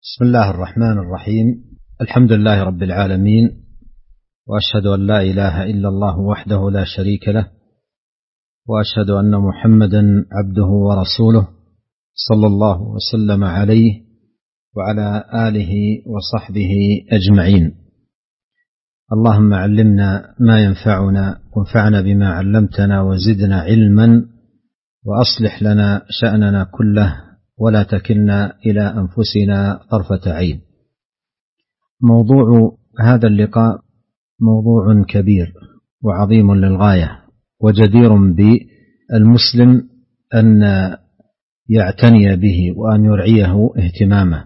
بسم الله الرحمن الرحيم. الحمد لله رب العالمين، وأشهد أن لا إله إلا الله وحده لا شريك له، وأشهد أن محمدا عبده ورسوله صلى الله وسلم عليه وعلى آله وصحبه أجمعين. اللهم علمنا ما ينفعنا، وانفعنا بما علمتنا، وزدنا علما، وأصلح لنا شأننا كله، ولا تكلنا إلى أنفسنا طرفة عين. موضوع هذا اللقاء موضوع كبير وعظيم للغاية، وجدير بالمسلم أن يعتني به وأن يرعيه اهتمامه.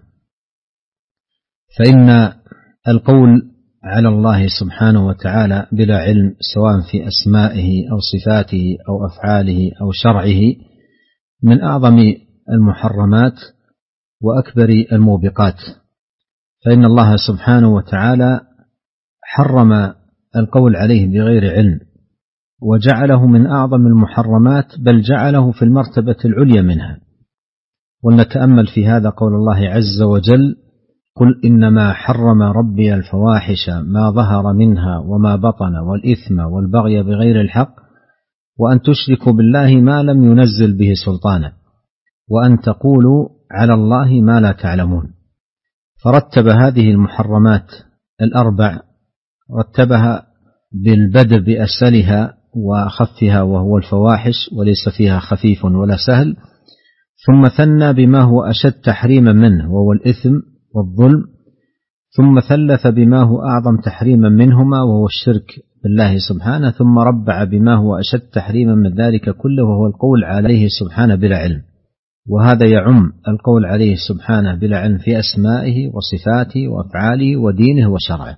فإن القول على الله سبحانه وتعالى بلا علم، سواء في أسمائه أو صفاته أو أفعاله أو شرعه، من أعظم المحرمات وأكبر الموبقات. فإن الله سبحانه وتعالى حرم القول عليه بغير علم، وجعله من أعظم المحرمات، بل جعله في المرتبة العليا منها. ولنتأمل في هذا قول الله عز وجل: قل إنما حرم ربي الفواحش ما ظهر منها وما بطن والإثم والبغي بغير الحق وأن تشركوا بالله ما لم ينزل به سلطانا وأن تقولوا على الله ما لا تعلمون. فرتب هذه المحرمات الأربع، رتبها بالبدء بأسهلها وأخفها، وهو الفواحش، وليس فيها خفيف ولا سهل، ثم ثنى بما هو أشد تحريما منه وهو الإثم والظلم، ثم ثلث بما هو أعظم تحريما منهما وهو الشرك بالله سبحانه، ثم ربع بما هو أشد تحريما من ذلك كله وهو القول عليه سبحانه بلا علم. وهذا يعم القول عليه سبحانه بلا علم في أسمائه وصفاته وأفعاله ودينه وشرعه.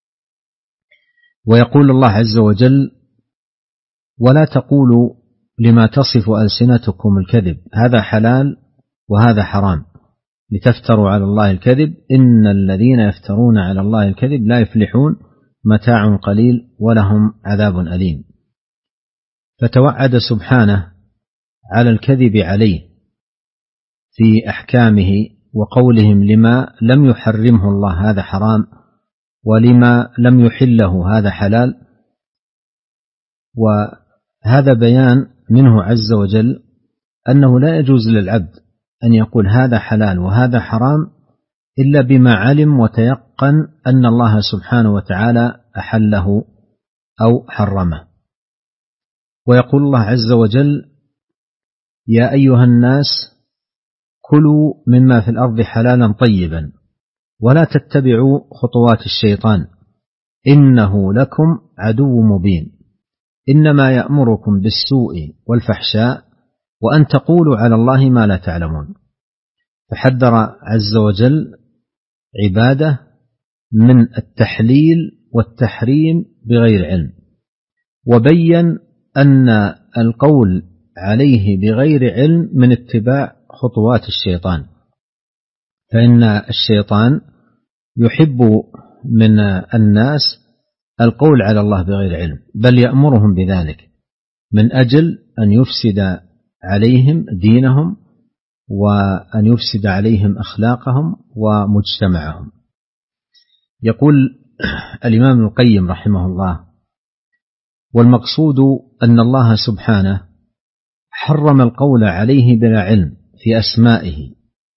ويقول الله عز وجل: ولا تقولوا لما تصف ألسنتكم الكذب هذا حلال وهذا حرام لتفتروا على الله الكذب إن الذين يفترون على الله الكذب لا يفلحون متاع قليل ولهم عذاب أليم. فتوعد سبحانه على الكذب عليه في أحكامه وقولهم لما لم يحرمه الله هذا حرام، ولما لم يحله هذا حلال. وهذا بيان منه عز وجل أنه لا يجوز للعبد أن يقول هذا حلال وهذا حرام إلا بما علم وتيقن أن الله سبحانه وتعالى أحله أو حرمه. ويقول الله عز وجل: يا أيها الناس كلوا مما في الأرض حلالا طيبا ولا تتبعوا خطوات الشيطان إنه لكم عدو مبين إنما يأمركم بالسوء والفحشاء وأن تقولوا على الله ما لا تعلمون. فحذر عز وجل عباده من التحليل والتحريم بغير علم، وبين أن القول عليه بغير علم من اتباع خطوات الشيطان، فإن الشيطان يحب من الناس القول على الله بغير علم، بل يأمرهم بذلك من أجل أن يفسد عليهم دينهم وأن يفسد عليهم أخلاقهم ومجتمعهم. يقول الإمام ابن القيم رحمه الله: والمقصود أن الله سبحانه حرم القول عليه بلا علم في أسمائه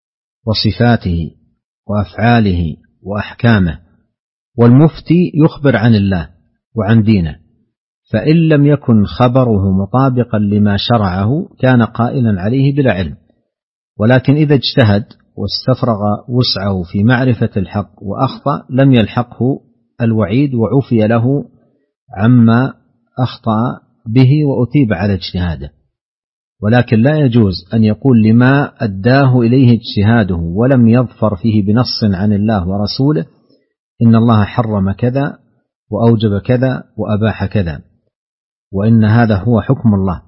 وصفاته وأفعاله وأحكامه، والمفتي يخبر عن الله وعن دينه، فإن لم يكن خبره مطابقا لما شرعه كان قائلا عليه بلا علم. ولكن إذا اجتهد واستفرغ وسعه في معرفة الحق وأخطأ لم يلحقه الوعيد وعفي له عما أخطأ به وأثيب على اجتهاده. ولكن لا يجوز أن يقول لما أداه إليه اجتهاده ولم يظفر فيه بنص عن الله ورسوله إن الله حرم كذا وأوجب كذا وأباح كذا، وإن هذا هو حكم الله.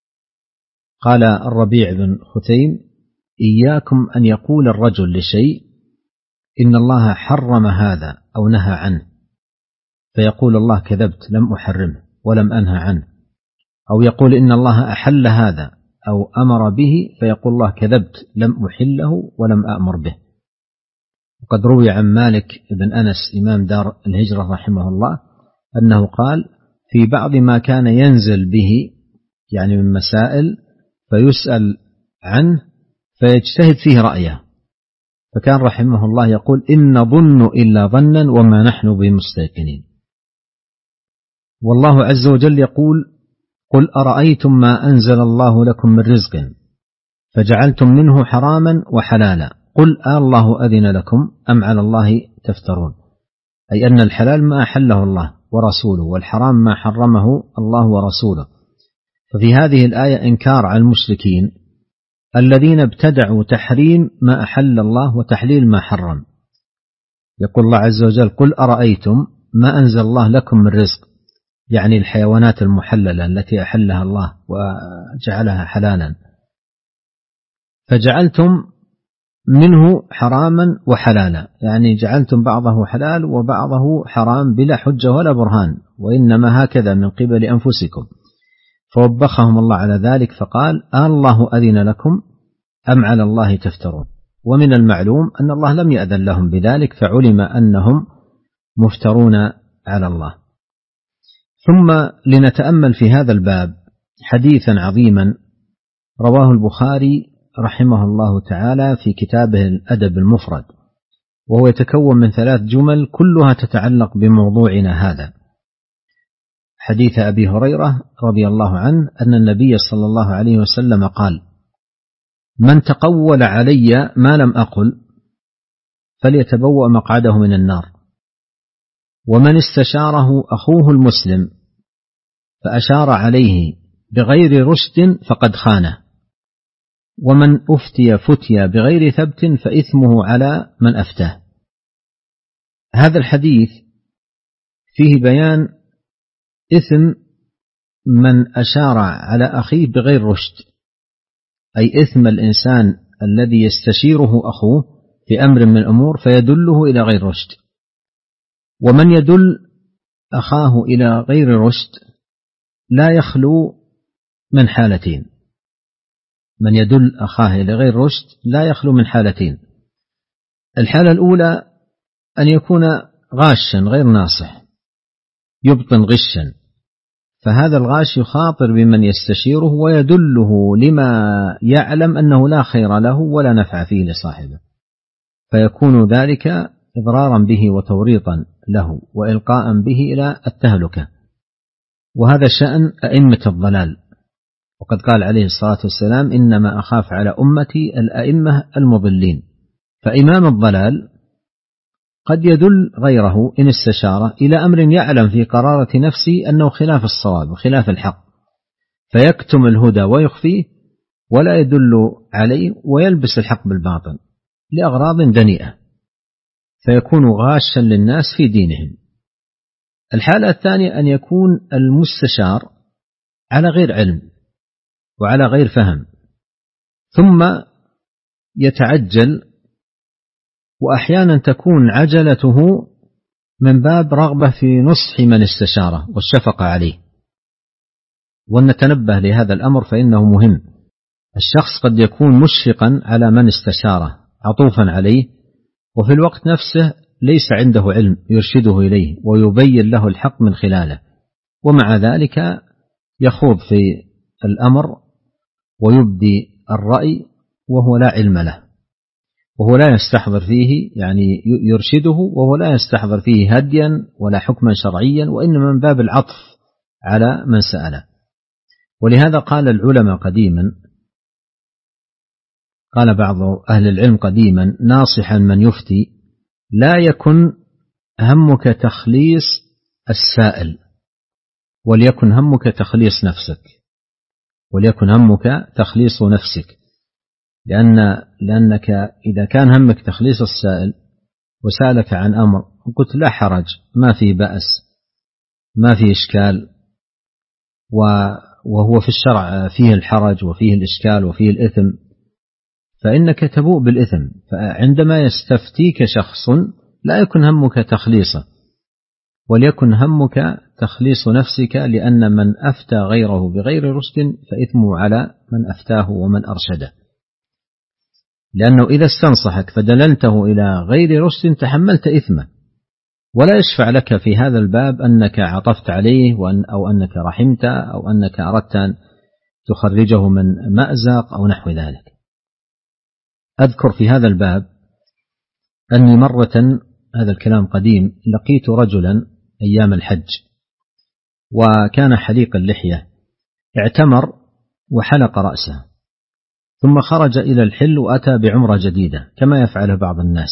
قال الربيع بن خثيم: إياكم أن يقول الرجل لشيء إن الله حرم هذا أو نهى عنه فيقول الله كذبت لم أحرمه ولم أنهى عنه، أو يقول إن الله أحل هذا أو أمر به فيقول الله كذبت لم أحله ولم أأمر به. وقد روي عن مالك بن أنس إمام دار الهجرة رحمه الله أنه قال في بعض ما كان ينزل به يعني من مسائل فيسأل عنه فيجتهد فيه رأيه، فكان رحمه الله يقول إن نظن إلا ظنا وما نحن بمستيقنين. والله عز وجل يقول قل أرأيتم ما أنزل الله لكم من رزق فجعلتم منه حراما وحلالا قل الله أذن لكم أم على الله تفترون، أي أن الحلال ما أحله الله ورسوله والحرام ما حرمه الله ورسوله. ففي هذه الآية إنكار على المشركين الذين ابتدعوا تحريم ما أحل الله وتحليل ما حرم. يقول الله عز وجل قل أرأيتم ما أنزل الله لكم من رزق، يعني الحيوانات المحللة التي أحلها الله وجعلها حلالا، فجعلتم منه حراما وحلالا، يعني جعلتم بعضه حلال وبعضه حرام بلا حجة ولا برهان، وإنما هكذا من قبل أنفسكم. فوبخهم الله على ذلك فقال الله أذن لكم أم على الله تفترون. ومن المعلوم أن الله لم يأذن لهم بذلك، فعلم أنهم مفترون على الله. ثم لنتأمل في هذا الباب حديثا عظيما رواه البخاري رحمه الله تعالى في كتابه الأدب المفرد، وهو يتكون من 3 جمل كلها تتعلق بموضوعنا هذا. حديث أبي هريرة رضي الله عنه أن النبي صلى الله عليه وسلم قال من تقول علي ما لم أقل فليتبوأ مقعده من النار، ومن استشاره أخوه المسلم فأشار عليه بغير رشد فقد خانه، ومن أفتي فتيا بغير ثبت فإثمه على من أفتاه. هذا الحديث فيه بيان إثم من أشار على أخيه بغير رشد، أي إثم الإنسان الذي يستشيره أخوه في أمر من الأمور فيدله إلى غير رشد. ومن يدل أخاه إلى غير رشد لا يخلو من حالتين، من يدل أخاه إلى غير رشد لا يخلو من حالتين. الحالة الأولى أن يكون غاشا غير ناصح يبطن غشا، فهذا الغاش يخاطر بمن يستشيره ويدله لما يعلم أنه لا خير له ولا نفع فيه لصاحبه، فيكون ذلك إضرارا به وتوريطا له وإلقاء به إلى التهلكة. وهذا شأن أئمة الضلال، وقد قال عليه الصلاة والسلام إنما أخاف على أمتي الأئمة المضلين. فإمام الضلال قد يدل غيره إن استشاره إلى أمر يعلم في قرارة نفسه أنه خلاف الصواب وخلاف الحق، فيكتم الهدى ويخفيه ولا يدل عليه ويلبس الحق بالباطل لأغراض دنيئة، فيكون غاشا للناس في دينهم. الحالة الثانية أن يكون المستشار على غير علم وعلى غير فهم، ثم يتعجل، وأحيانا تكون عجلته من باب رغبة في نصح من استشاره والشفقة عليه. ونتنبه لهذا الأمر فإنه مهم. الشخص قد يكون مشفقا على من استشاره عطوفا عليه، وفي الوقت نفسه ليس عنده علم يرشده إليه ويبين له الحق من خلاله، ومع ذلك يخوض في الأمر ويبدي الرأي وهو لا علم له، وهو لا يستحضر فيه يعني يرشده، وهو لا يستحضر فيه هديا ولا حكما شرعيا، وإنما من باب العطف على من سأله. ولهذا قال العلماء قديما، قال بعض أهل العلم قديما ناصحا من يفتي لا يكن همك تخليص السائل وليكن همك تخليص نفسك، وليكن همك تخليص نفسك، لأنك إذا كان همك تخليص السائل وسألك عن أمر قلت لا حرج ما فيه بأس ما فيه إشكال، وهو في الشرع فيه الحرج وفيه الإشكال وفيه الإثم، فإنك تبوء بالإثم. فعندما يستفتيك شخص لا يكن همك تخليصه، وليكن همك تخليص نفسك، لأن من أفتى غيره بغير رشد فإثمه على من أفتاه ومن أرشده. لأنه إذا استنصحك فدللته إلى غير رشد تحملت إثمه، ولا يشفع لك في هذا الباب أنك عطفت عليه أو أنك رحمته أو أنك أردت أن تخرجه من مأزق أو نحو ذلك. أذكر في هذا الباب أني مرة، هذا الكلام قديم، لقيت رجلا أيام الحج وكان حليق اللحية، اعتمر وحلق رأسه ثم خرج إلى الحل وأتى بعمرة جديدة كما يفعله بعض الناس،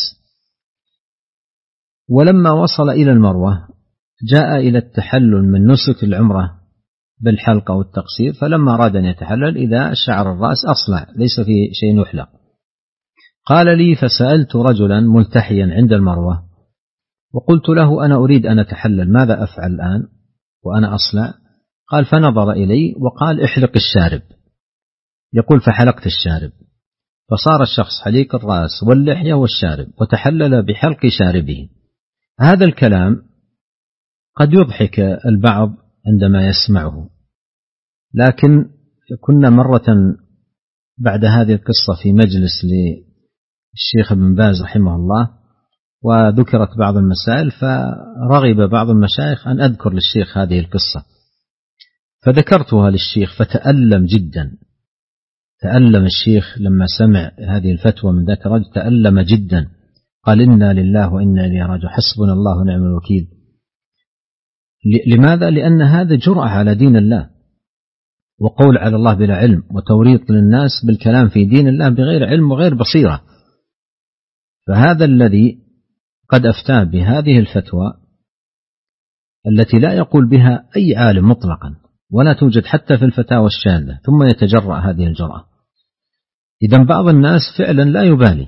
ولما وصل إلى المروة جاء إلى التحلل من نسك العمرة بالحلق أو التقصير، فلما أراد أن يتحلل إذا شعر الرأس أصلع ليس فيه شيء يحلق. قال لي فسألت رجلا ملتحيا عند المروة وقلت له أنا أريد أن أتحلل، ماذا أفعل الآن وأنا أصلع؟ قال فنظر إلي وقال احلق الشارب. يقول فحلقت الشارب، فصار الشخص حليق الرأس واللحية والشارب وتحلل بحلق شاربه. هذا الكلام قد يضحك البعض عندما يسمعه، لكن كنا مرة بعد هذه القصة في مجلس للشيخ ابن باز رحمه الله وذكرت بعض المسائل، فرغب بعض المشايخ أن أذكر للشيخ هذه القصة، فذكرتها للشيخ فتألم جدا. تألم الشيخ لما سمع هذه الفتوى من ذاك الرجل، تألم جدا، قال إنا لله وإنا إليه راجعون، حسبنا الله ونعم الوكيل. لماذا؟ لأن هذا جرأة على دين الله وقول على الله بلا علم وتوريط للناس بالكلام في دين الله بغير علم وغير بصيرة. فهذا الذي قد أفتى بهذه الفتوى التي لا يقول بها أي عالم مطلقا ولا توجد حتى في الفتاوى الشاذة، ثم يتجرأ هذه الجرأة. إذن بعض الناس فعلا لا يبالي،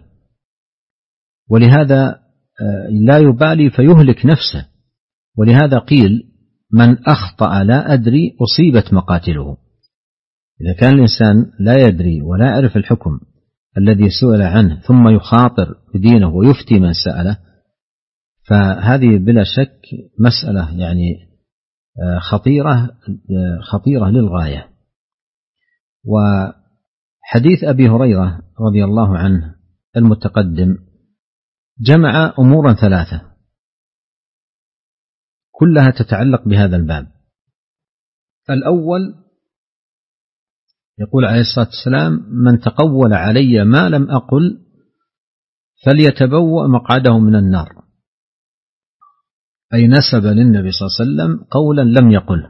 ولهذا لا يبالي فيهلك نفسه، ولهذا قيل من أخطأ لا أدري أصيبت مقاتله. إذا كان الإنسان لا يدري ولا يعرف الحكم الذي سئل عنه ثم يخاطر بدينه ويفتي من سأله، فهذه بلا شك مسألة يعني خطيرة للغاية. وحديث أبي هريرة رضي الله عنه المتقدم جمع أمورا ثلاثة كلها تتعلق بهذا الباب. الأول يقول عليه الصلاة والسلام من تقول علي ما لم أقل فليتبوأ مقعده من النار، أي نسب للنبي صلى الله عليه وسلم قولا لم يقله،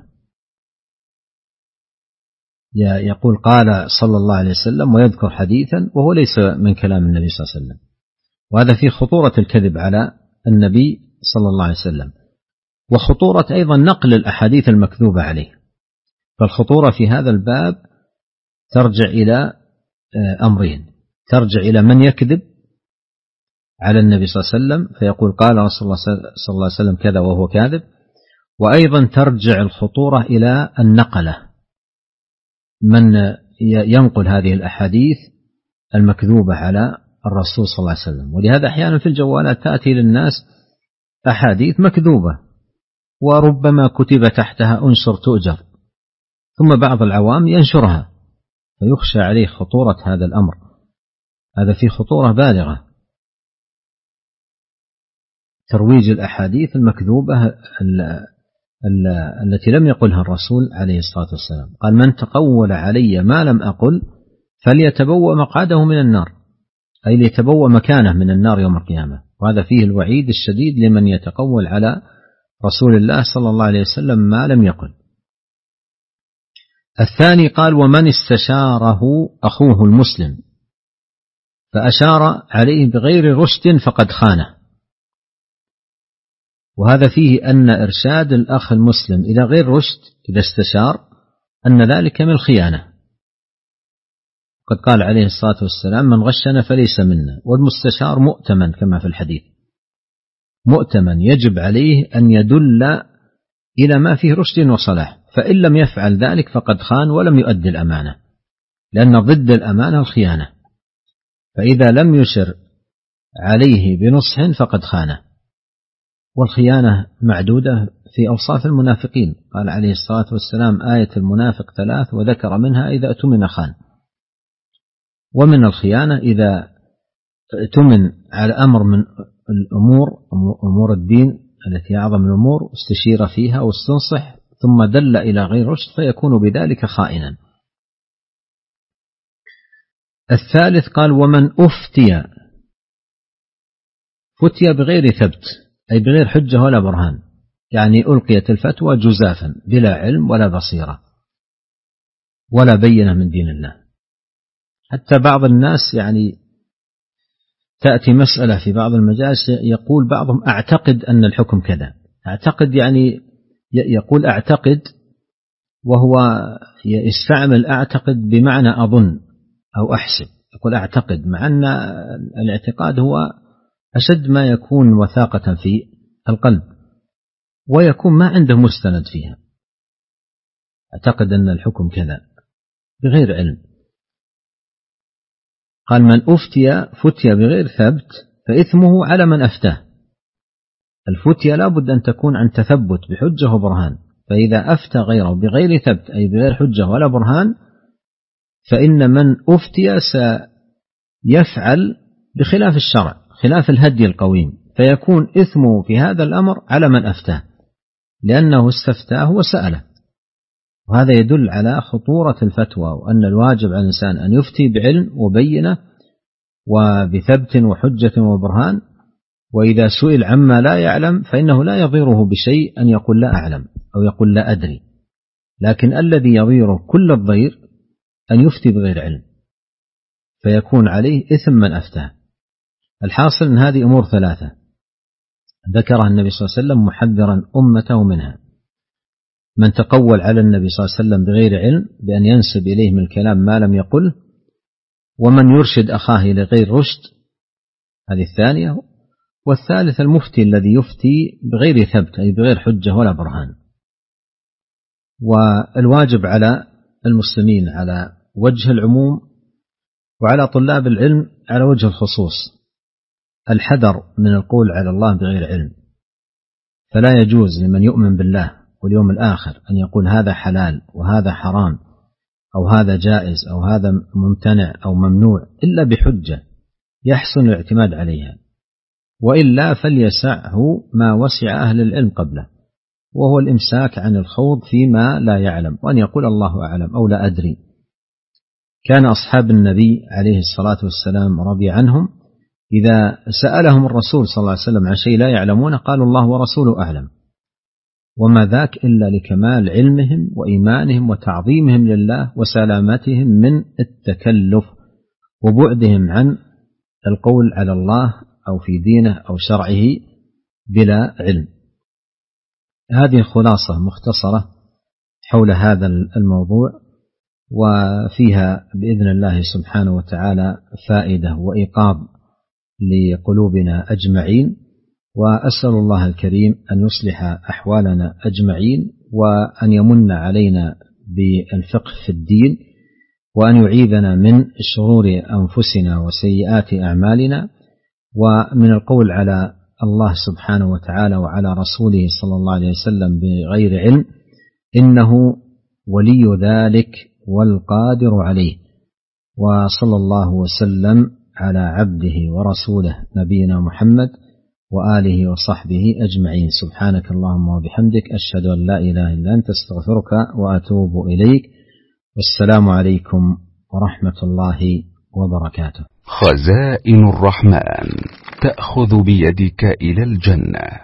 يقول قال صلى الله عليه وسلم ويذكر حديثا وهو ليس من كلام النبي صلى الله عليه وسلم، وهذا فيه خطورة الكذب على النبي صلى الله عليه وسلم، وخطورة أيضا نقل الأحاديث المكذوبة عليه. فالخطورة في هذا الباب ترجع إلى أمرين، ترجع إلى من يكذب على النبي صلى الله عليه وسلم فيقول قال رسول الله صلى الله عليه وسلم كذا وهو كاذب، وأيضا ترجع الخطورة إلى النقلة، من ينقل هذه الأحاديث المكذوبة على الرسول صلى الله عليه وسلم. ولهذا أحيانا في الجوالات تأتي للناس أحاديث مكذوبة وربما كتب تحتها أنشر تؤجر، ثم بعض العوام ينشرها، فيخشى عليه خطورة هذا الأمر، هذا فيه خطورة بالغة. ترويج الأحاديث المكذوبة التي لم يقلها الرسول عليه الصلاة والسلام. قال من تقول علي ما لم أقل فليتبوأ مقعده من النار، أي ليتبوأ مكانه من النار يوم القيامة، وهذا فيه الوعيد الشديد لمن يتقول على رسول الله صلى الله عليه وسلم ما لم يقل. الثاني قال ومن استشاره أخوه المسلم فأشار عليه بغير رشد فقد خانه، وهذا فيه أن إرشاد الأخ المسلم إلى غير رشد إذا استشار أن ذلك من الخيانة. قد قال عليه الصلاة والسلام من غشنا فليس منا، والمستشار مؤتمن كما في الحديث، مؤتمن يجب عليه أن يدل إلى ما فيه رشد وصلاح، فإن لم يفعل ذلك فقد خان ولم يؤدي الأمانة، لأن ضد الأمانة الخيانة، فإذا لم يشر عليه بنصح فقد خانه. والخيانة معدودة في أوصاف المنافقين، قال عليه الصلاة والسلام آية المنافق 3 وذكر منها إذا أتمن خان. ومن الخيانة إذا ائتمن على أمر من أمور الدين التي أعظم الأمور، استشير فيها واستنصح، ثم دل إلى غير رشد فيكون بذلك خائنا. الثالث قال: ومن فتي بغير ثبت، أي بغير حجة ولا برهان، يعني ألقيت الفتوى جزافا بلا علم ولا بصيرة ولا بينة من دين الله. حتى بعض الناس يعني تأتي مسألة في بعض المجالس يقول بعضهم: أعتقد أن الحكم كذا. أعتقد يعني يقول أعتقد، وهو يستعمل أعتقد بمعنى أظن أو أحسب. يقول أعتقد، مع أن الاعتقاد هو أشد ما يكون وثاقة في القلب، ويكون ما عنده مستند فيها. أعتقد أن الحكم كذا بغير علم. قال: من فتي بغير ثبت فإثمه على من أفتاه. الفتية لا بد أن تكون عن تثبت بحجة وبرهان، فإذا أفتى غيره بغير ثبت أي بغير حجة ولا برهان، فإن من أفتي سيفعل بخلاف الشرع، خلاف الهدي القويم، فيكون إثمه في هذا الأمر على من أفتاه، لأنه استفتاه وسأله. وهذا يدل على خطورة الفتوى، وأن الواجب على الإنسان أن يفتي بعلم وبينة وبثبت وحجة وبرهان، وإذا سئل عما لا يعلم فإنه لا يضيره بشيء أن يقول لا أعلم أو يقول لا أدري، لكن الذي يضيره كل الضير أن يفتي بغير علم، فيكون عليه إثم من أفتاه. الحاصل أن هذه أمور ثلاثة ذكرها النبي صلى الله عليه وسلم محذرا أمته منها: من تقول على النبي صلى الله عليه وسلم بغير علم بأن ينسب إليه من الكلام ما لم يقل، ومن يرشد أخاه لغير رشد، هذه الثانية. والثالث المفتي الذي يفتي بغير ثبت أي بغير حجة ولا برهان. والواجب على المسلمين على وجه العموم وعلى طلاب العلم على وجه الخصوص الحذر من القول على الله بغير علم. فلا يجوز لمن يؤمن بالله واليوم الآخر أن يقول هذا حلال وهذا حرام أو هذا جائز أو هذا ممتنع أو ممنوع إلا بحجة يحسن الاعتماد عليها، وإلا فليسعه ما وسع أهل العلم قبله، وهو الإمساك عن الخوض فيما لا يعلم، وأن يقول الله أعلم أو لا أدري. كان أصحاب النبي عليه الصلاة والسلام رضي عنهم إذا سألهم الرسول صلى الله عليه وسلم عن شيء لا يعلمون قالوا الله ورسوله أعلم، وما ذاك إلا لكمال علمهم وإيمانهم وتعظيمهم لله وسلامتهم من التكلف وبعدهم عن القول على الله أو في دينه أو شرعه بلا علم. هذه خلاصة مختصرة حول هذا الموضوع، وفيها بإذن الله سبحانه وتعالى فائدة وإيقاظ لقلوبنا أجمعين، وأسأل الله الكريم أن يصلح أحوالنا أجمعين، وأن يمن علينا بالفقه في الدين، وأن يعيذنا من شرور أنفسنا وسيئات أعمالنا، ومن القول على الله سبحانه وتعالى وعلى رسوله صلى الله عليه وسلم بغير علم، إنه ولي ذلك والقادر عليه. وصلى الله وسلم على عبده ورسوله نبينا محمد وآله وصحبه أجمعين. سبحانك اللهم وبحمدك، أشهد أن لا إله إلا أنت، استغفرك وأتوب إليك، والسلام عليكم ورحمة الله وبركاته. خزائن الرحمن تأخذ بيدك إلى الجنة.